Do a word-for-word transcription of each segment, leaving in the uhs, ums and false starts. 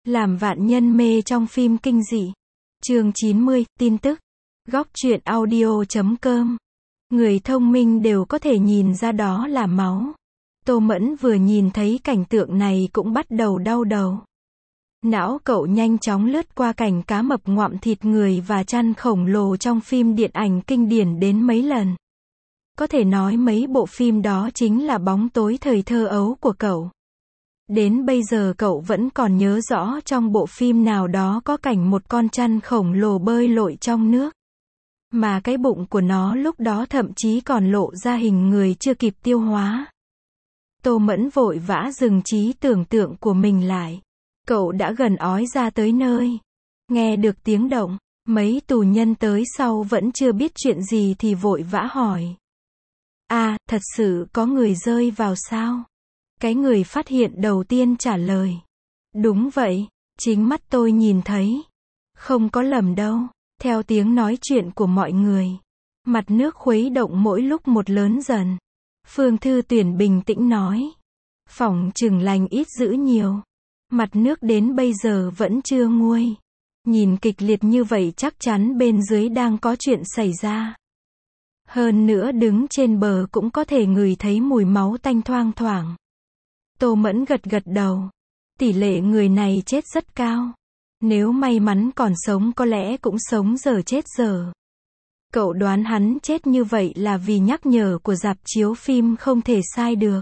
Làm vạn nhân mê trong phim kinh dị. Chương chín mươi, tin tức. Góc truyện audio chấm com. Người thông minh đều có thể nhìn ra đó là máu. Tô Mẫn vừa nhìn thấy cảnh tượng này cũng bắt đầu đau đầu. Não cậu nhanh chóng lướt qua cảnh cá mập ngoạm thịt người và chăn khổng lồ trong phim điện ảnh kinh điển đến mấy lần. Có thể nói mấy bộ phim đó chính là bóng tối thời thơ ấu của cậu. Đến bây giờ cậu vẫn còn nhớ rõ trong bộ phim nào đó có cảnh một con chăn khổng lồ bơi lội trong nước. Mà cái bụng của nó lúc đó thậm chí còn lộ ra hình người chưa kịp tiêu hóa. Tô Mẫn vội vã dừng trí tưởng tượng của mình lại. Cậu đã gần ói ra tới nơi. Nghe được tiếng động, mấy tù nhân tới sau vẫn chưa biết chuyện gì thì vội vã hỏi. À, thật sự có người rơi vào sao? Cái người phát hiện đầu tiên trả lời. Đúng vậy, chính mắt tôi nhìn thấy. Không có lầm đâu. Theo tiếng nói chuyện của mọi người, mặt nước khuấy động mỗi lúc một lớn dần. Phương Thư Tuyển bình tĩnh nói. Phỏng chừng lành ít dữ nhiều. Mặt nước đến bây giờ vẫn chưa nguôi. Nhìn kịch liệt như vậy chắc chắn bên dưới đang có chuyện xảy ra. Hơn nữa đứng trên bờ cũng có thể ngửi thấy mùi máu tanh thoang thoảng. Tô Mẫn gật gật đầu. Tỷ lệ người này chết rất cao. Nếu may mắn còn sống có lẽ cũng sống giờ chết giờ. Cậu đoán hắn chết như vậy là vì nhắc nhở của rạp chiếu phim không thể sai được.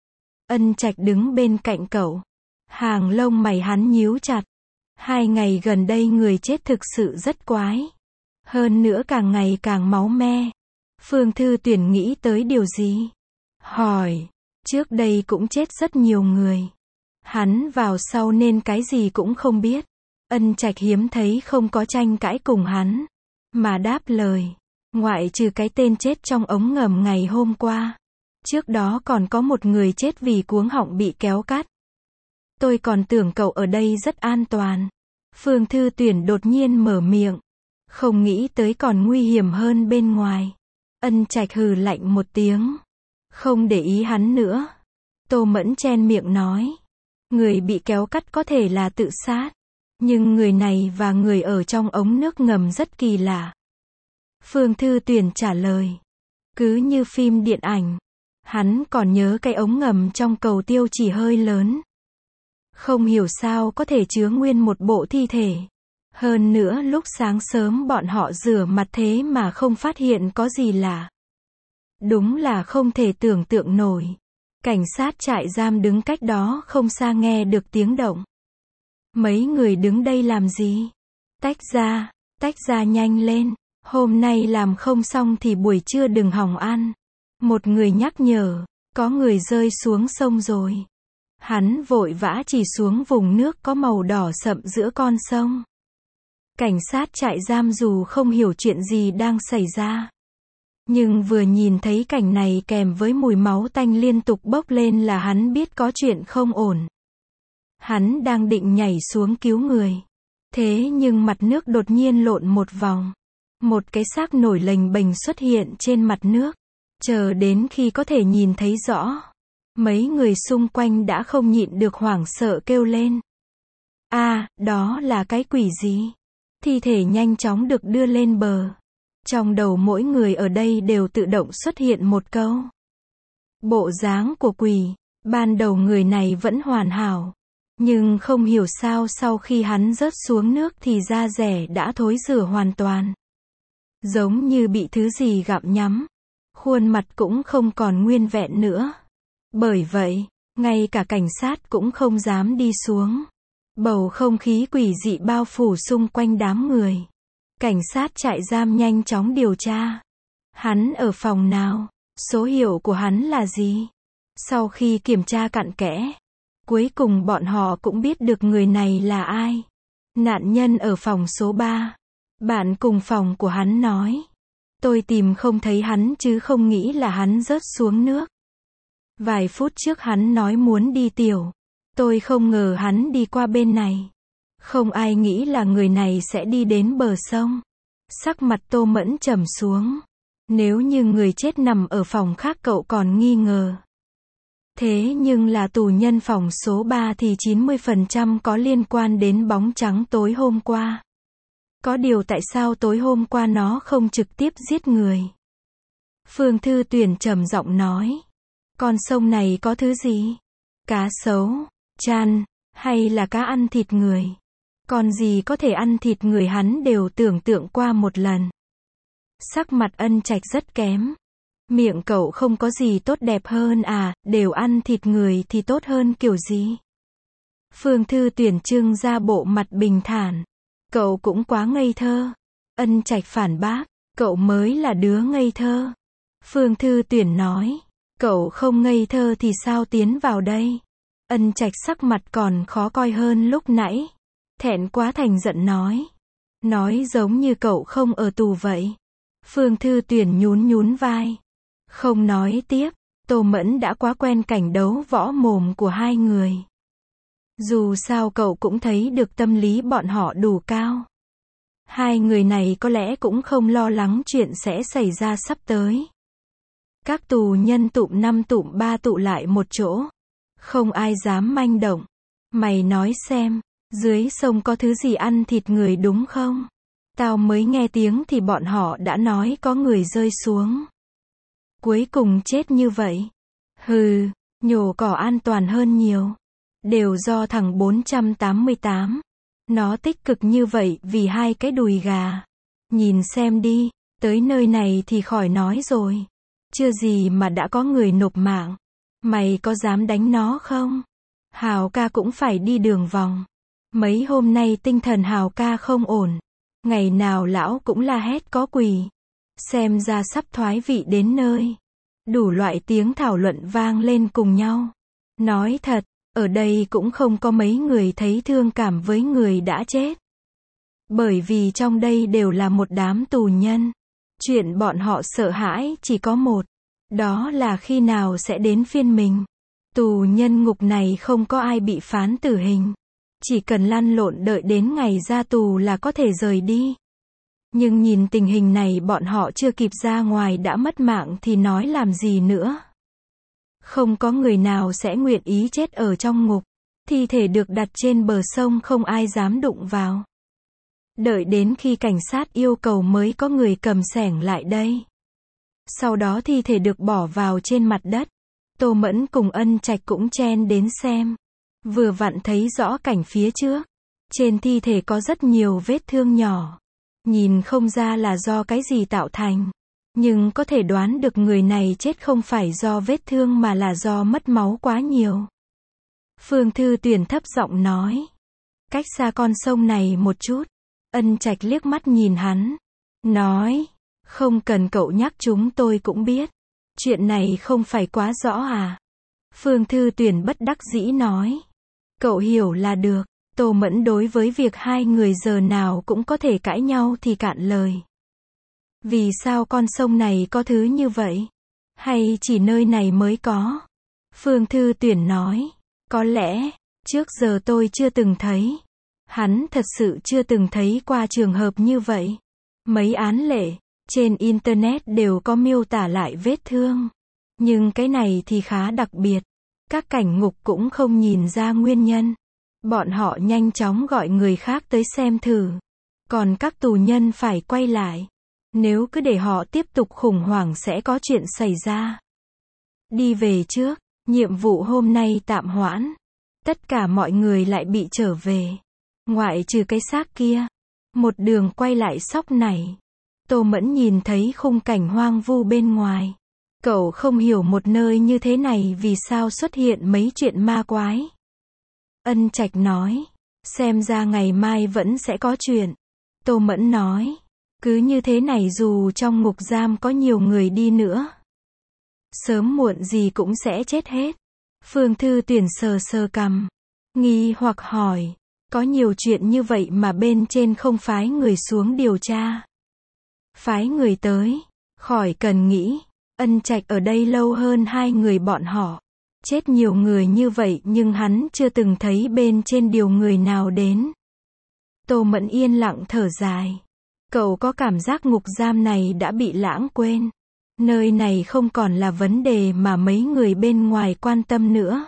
Ân Trạch đứng bên cạnh cậu. Hàng lông mày hắn nhíu chặt. Hai ngày gần đây người chết thực sự rất quái. Hơn nữa càng ngày càng máu me. Phương Thư Tuyển nghĩ tới điều gì? Hỏi. Trước đây cũng chết rất nhiều người. Hắn vào sau nên cái gì cũng không biết. Ân Trạch hiếm thấy không có tranh cãi cùng hắn. Mà đáp lời. Ngoại trừ cái tên chết trong ống ngầm ngày hôm qua. Trước đó còn có một người chết vì cuống họng bị kéo cắt. Tôi còn tưởng cậu ở đây rất an toàn. Phương Thư Tuyển đột nhiên mở miệng. Không nghĩ tới còn nguy hiểm hơn bên ngoài. Ân Trạch hừ lạnh một tiếng. Không để ý hắn nữa. Tô Mẫn chen miệng nói. Người bị kéo cắt có thể là tự sát. Nhưng người này và người ở trong ống nước ngầm rất kỳ lạ. Phương Thư Tuyển trả lời. Cứ như phim điện ảnh. Hắn còn nhớ cái ống ngầm trong cầu tiêu chỉ hơi lớn. Không hiểu sao có thể chứa nguyên một bộ thi thể. Hơn nữa lúc sáng sớm bọn họ rửa mặt thế mà không phát hiện có gì lạ. Đúng là không thể tưởng tượng nổi. Cảnh sát trại giam đứng cách đó không xa nghe được tiếng động. Mấy người đứng đây làm gì? Tách ra, tách ra nhanh lên. Hôm nay làm không xong thì buổi trưa đừng hỏng ăn. Một người nhắc nhở, có người rơi xuống sông rồi. Hắn vội vã chỉ xuống vùng nước có màu đỏ sậm giữa con sông. Cảnh sát trại giam dù không hiểu chuyện gì đang xảy ra. Nhưng vừa nhìn thấy cảnh này kèm với mùi máu tanh liên tục bốc lên là hắn biết có chuyện không ổn. Hắn đang định nhảy xuống cứu người. Thế nhưng mặt nước đột nhiên lộn một vòng. Một cái xác nổi lềnh bềnh xuất hiện trên mặt nước. Chờ đến khi có thể nhìn thấy rõ. Mấy người xung quanh đã không nhịn được hoảng sợ kêu lên. À, đó là cái quỷ gì? Thi thể nhanh chóng được đưa lên bờ. Trong đầu mỗi người ở đây đều tự động xuất hiện một câu. Bộ dáng của quỷ. Ban đầu người này vẫn hoàn hảo. Nhưng không hiểu sao sau khi hắn rớt xuống nước thì da dẻ đã thối rữa hoàn toàn. Giống như bị thứ gì gặm nhấm. Khuôn mặt cũng không còn nguyên vẹn nữa. Bởi vậy, ngay cả cảnh sát cũng không dám đi xuống. Bầu không khí quỷ dị bao phủ xung quanh đám người. Cảnh sát trại giam nhanh chóng điều tra. Hắn ở phòng nào? Số hiệu của hắn là gì? Sau khi kiểm tra cặn kẽ, cuối cùng bọn họ cũng biết được người này là ai. Nạn nhân ở phòng số ba. Bạn cùng phòng của hắn nói. Tôi tìm không thấy hắn chứ không nghĩ là hắn rớt xuống nước. Vài phút trước hắn nói muốn đi tiểu. Tôi không ngờ hắn đi qua bên này. Không ai nghĩ là người này sẽ đi đến bờ sông. Sắc mặt Tô Mẫn trầm xuống. Nếu như người chết nằm ở phòng khác cậu còn nghi ngờ. Thế nhưng là tù nhân phòng số ba thì chín mươi phần trăm có liên quan đến bóng trắng tối hôm qua. Có điều tại sao tối hôm qua nó không trực tiếp giết người? Phương Thư Tuyển trầm giọng nói. Con sông này có thứ gì? Cá sấu, chan, hay là cá ăn thịt người? Con gì có thể ăn thịt người hắn đều tưởng tượng qua một lần. Sắc mặt Ân Trạch rất kém. Miệng cậu không có gì tốt đẹp hơn à, đều ăn thịt người thì tốt hơn kiểu gì? Phương Thư Tuyển trưng ra bộ mặt bình thản. Cậu cũng quá ngây thơ. Ân Trạch phản bác, cậu mới là đứa ngây thơ. Phương Thư Tuyển nói, cậu không ngây thơ thì sao tiến vào đây? Ân Trạch sắc mặt còn khó coi hơn lúc nãy. Thẹn quá thành giận nói. Nói giống như cậu không ở tù vậy. Phương Thư Tuyển nhún nhún vai. Không nói tiếp, Tô Mẫn đã quá quen cảnh đấu võ mồm của hai người. Dù sao cậu cũng thấy được tâm lý bọn họ đủ cao. Hai người này có lẽ cũng không lo lắng chuyện sẽ xảy ra sắp tới. Các tù nhân tụm năm tụm ba tụ lại một chỗ. Không ai dám manh động. Mày nói xem, dưới sông có thứ gì ăn thịt người đúng không? Tao mới nghe tiếng thì bọn họ đã nói có người rơi xuống. Cuối cùng chết như vậy. Hừ, nhổ cỏ an toàn hơn nhiều. Đều do thằng bốn trăm tám mươi tám. Nó tích cực như vậy vì hai cái đùi gà. Nhìn xem đi, tới nơi này thì khỏi nói rồi. Chưa gì mà đã có người nộp mạng. Mày có dám đánh nó không? Hào ca cũng phải đi đường vòng. Mấy hôm nay tinh thần Hào ca không ổn. Ngày nào lão cũng la hét có quỳ. Xem ra sắp thoái vị đến nơi. Đủ loại tiếng thảo luận vang lên cùng nhau. Nói thật, ở đây cũng không có mấy người thấy thương cảm với người đã chết. Bởi vì trong đây đều là một đám tù nhân. Chuyện bọn họ sợ hãi chỉ có một. Đó là khi nào sẽ đến phiên mình. Tù nhân ngục này không có ai bị phán tử hình. Chỉ cần lăn lộn đợi đến ngày ra tù là có thể rời đi. Nhưng nhìn tình hình này bọn họ chưa kịp ra ngoài đã mất mạng thì nói làm gì nữa. Không có người nào sẽ nguyện ý chết ở trong ngục. Thi thể được đặt trên bờ sông không ai dám đụng vào. Đợi đến khi cảnh sát yêu cầu mới có người cầm xẻng lại đây. Sau đó thi thể được bỏ vào trên mặt đất. Tô Mẫn cùng Ân Trạch cũng chen đến xem. Vừa vặn thấy rõ cảnh phía trước. Trên thi thể có rất nhiều vết thương nhỏ. Nhìn không ra là do cái gì tạo thành. Nhưng có thể đoán được người này chết không phải do vết thương mà là do mất máu quá nhiều. Phương Thư Tuyển thấp giọng nói. Cách xa con sông này một chút. Ân Trạch liếc mắt nhìn hắn. Nói. Không cần cậu nhắc chúng tôi cũng biết. Chuyện này không phải quá rõ à? Phương Thư Tuyển bất đắc dĩ nói. Cậu hiểu là được. Tô Mẫn đối với việc hai người giờ nào cũng có thể cãi nhau thì cạn lời. Vì sao con sông này có thứ như vậy? Hay chỉ nơi này mới có? Phương Thư Tuyển nói. Có lẽ, trước giờ tôi chưa từng thấy. Hắn thật sự chưa từng thấy qua trường hợp như vậy. Mấy án lệ, trên Internet đều có miêu tả lại vết thương. Nhưng cái này thì khá đặc biệt. Các cảnh ngục cũng không nhìn ra nguyên nhân. Bọn họ nhanh chóng gọi người khác tới xem thử. Còn các tù nhân phải quay lại. Nếu cứ để họ tiếp tục khủng hoảng sẽ có chuyện xảy ra. Đi về trước, nhiệm vụ hôm nay tạm hoãn. Tất cả mọi người lại bị trở về. Ngoại trừ cái xác kia. Một đường quay lại sóc này. Tô Mẫn nhìn thấy khung cảnh hoang vu bên ngoài. Cậu không hiểu một nơi như thế này vì sao xuất hiện mấy chuyện ma quái. Ân Trạch nói. Xem ra ngày mai vẫn sẽ có chuyện. Tô Mẫn nói. Cứ như thế này dù trong ngục giam có nhiều người đi nữa. Sớm muộn gì cũng sẽ chết hết. Phương Thư Tuyển sờ sờ cằm. Nghi hoặc hỏi. Có nhiều chuyện như vậy mà bên trên không phái người xuống điều tra. Phái người tới. Khỏi cần nghĩ. Ân Trạch ở đây lâu hơn hai người bọn họ. Chết nhiều người như vậy nhưng hắn chưa từng thấy bên trên điều người nào đến. Tô Mẫn yên lặng thở dài. Cậu có cảm giác ngục giam này đã bị lãng quên. Nơi này không còn là vấn đề mà mấy người bên ngoài quan tâm nữa.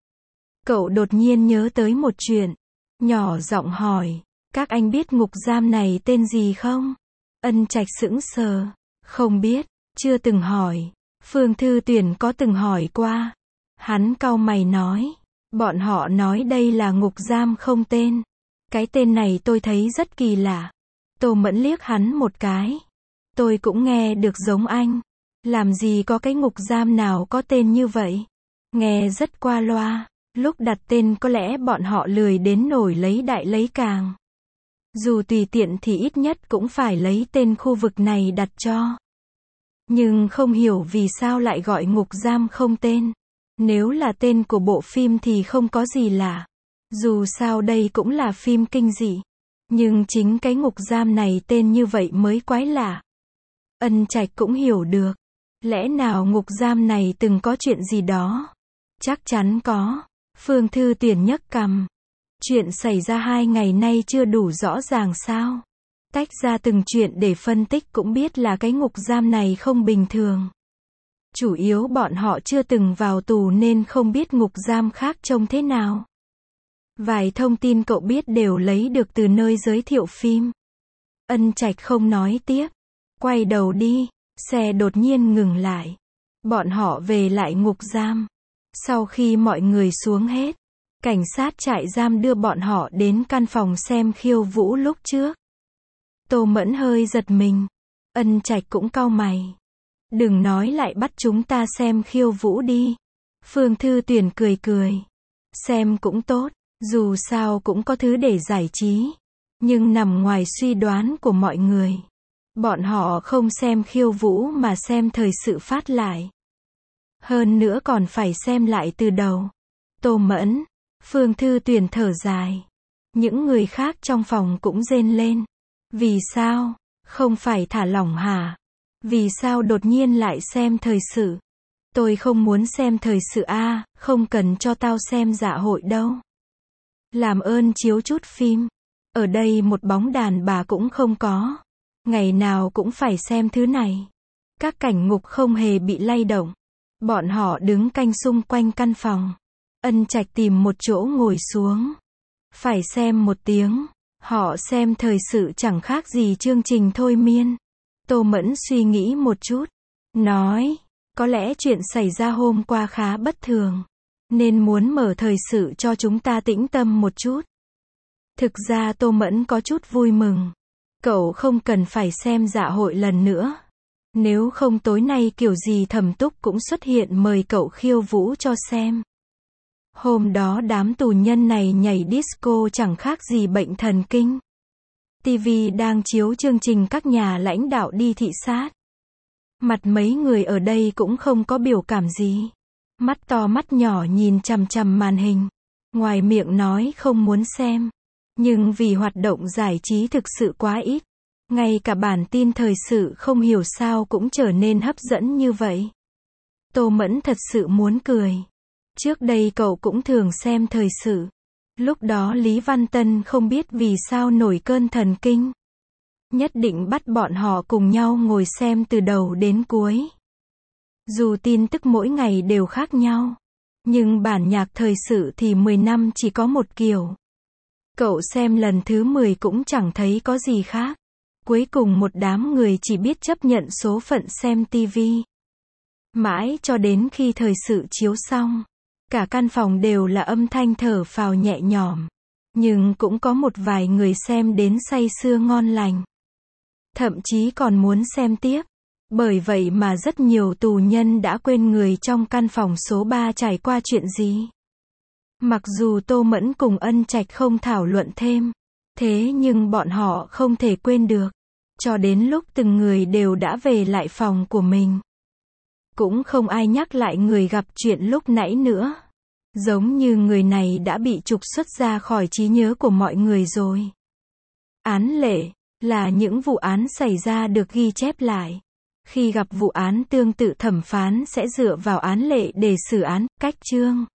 Cậu đột nhiên nhớ tới một chuyện. Nhỏ giọng hỏi, các anh biết ngục giam này tên gì không? Ân Trạch sững sờ. Không biết, chưa từng hỏi. Phương Thư Tuyển có từng hỏi qua. Hắn cau mày nói. Bọn họ nói đây là ngục giam không tên. Cái tên này tôi thấy rất kỳ lạ. Tô Mẫn liếc hắn một cái. Tôi cũng nghe được giống anh. Làm gì có cái ngục giam nào có tên như vậy? Nghe rất qua loa. Lúc đặt tên có lẽ bọn họ lười đến nổi lấy đại lấy càng. Dù tùy tiện thì ít nhất cũng phải lấy tên khu vực này đặt cho. Nhưng không hiểu vì sao lại gọi ngục giam không tên. Nếu là tên của bộ phim thì không có gì lạ. Dù sao đây cũng là phim kinh dị. Nhưng chính cái ngục giam này tên như vậy mới quái lạ. Ân Trạch cũng hiểu được. Lẽ nào ngục giam này từng có chuyện gì đó? Chắc chắn có. Phương Thư Tuyển nhấc cằm. Chuyện xảy ra hai ngày nay chưa đủ rõ ràng sao? Tách ra từng chuyện để phân tích cũng biết là cái ngục giam này không bình thường. Chủ yếu bọn họ chưa từng vào tù nên không biết ngục giam khác trông thế nào. Vài thông tin cậu biết đều lấy được từ nơi giới thiệu phim. Ân Trạch không nói tiếp. Quay đầu đi. Xe đột nhiên ngừng lại. Bọn họ về lại ngục giam. Sau khi mọi người xuống hết, cảnh sát trại giam đưa bọn họ đến căn phòng xem khiêu vũ lúc trước. Tô Mẫn hơi giật mình. Ân Trạch cũng cau mày. Đừng nói lại bắt chúng ta xem khiêu vũ đi. Phương Thư Tuyển cười cười. Xem cũng tốt, dù sao cũng có thứ để giải trí. Nhưng nằm ngoài suy đoán của mọi người. Bọn họ không xem khiêu vũ mà xem thời sự phát lại. Hơn nữa còn phải xem lại từ đầu. Tô Mẫn, Phương Thư Tuyển thở dài. Những người khác trong phòng cũng rên lên. Vì sao? Không phải thả lỏng hả? Vì sao đột nhiên lại xem thời sự? Tôi không muốn xem thời sự a, không cần cho tao xem dạ hội đâu. Làm ơn chiếu chút phim. Ở đây một bóng đàn bà cũng không có. Ngày nào cũng phải xem thứ này. Các cảnh ngục không hề bị lay động. Bọn họ đứng canh xung quanh căn phòng. Ân Trạch tìm một chỗ ngồi xuống. Phải xem một tiếng. Họ xem thời sự chẳng khác gì chương trình thôi miên. Tô Mẫn suy nghĩ một chút. Nói, có lẽ chuyện xảy ra hôm qua khá bất thường. Nên muốn mở thời sự cho chúng ta tĩnh tâm một chút. Thực ra Tô Mẫn có chút vui mừng. Cậu không cần phải xem dạ hội lần nữa. Nếu không tối nay kiểu gì Thẩm Túc cũng xuất hiện mời cậu khiêu vũ cho xem. Hôm đó đám tù nhân này nhảy disco chẳng khác gì bệnh thần kinh. ti vi đang chiếu chương trình các nhà lãnh đạo đi thị sát. Mặt mấy người ở đây cũng không có biểu cảm gì. Mắt to mắt nhỏ nhìn chằm chằm màn hình. Ngoài miệng nói không muốn xem. Nhưng vì hoạt động giải trí thực sự quá ít. Ngay cả bản tin thời sự không hiểu sao cũng trở nên hấp dẫn như vậy. Tô Mẫn thật sự muốn cười. Trước đây cậu cũng thường xem thời sự. Lúc đó Lý Văn Tân không biết vì sao nổi cơn thần kinh. Nhất định bắt bọn họ cùng nhau ngồi xem từ đầu đến cuối. Dù tin tức mỗi ngày đều khác nhau. Nhưng bản nhạc thời sự thì mười năm chỉ có một kiểu. Cậu xem lần thứ mười cũng chẳng thấy có gì khác. Cuối cùng một đám người chỉ biết chấp nhận số phận xem ti vi. Mãi cho đến khi thời sự chiếu xong. Cả căn phòng đều là âm thanh thở phào nhẹ nhõm. Nhưng cũng có một vài người xem đến say sưa ngon lành. Thậm chí còn muốn xem tiếp. Bởi vậy mà rất nhiều tù nhân đã quên người trong căn phòng số ba trải qua chuyện gì. Mặc dù Tô Mẫn cùng Ân Trạch không thảo luận thêm. Thế nhưng bọn họ không thể quên được. Cho đến lúc từng người đều đã về lại phòng của mình. Cũng không ai nhắc lại người gặp chuyện lúc nãy nữa. Giống như người này đã bị trục xuất ra khỏi trí nhớ của mọi người rồi. Án lệ là những vụ án xảy ra được ghi chép lại. Khi gặp vụ án tương tự thẩm phán sẽ dựa vào án lệ để xử án, cách chương.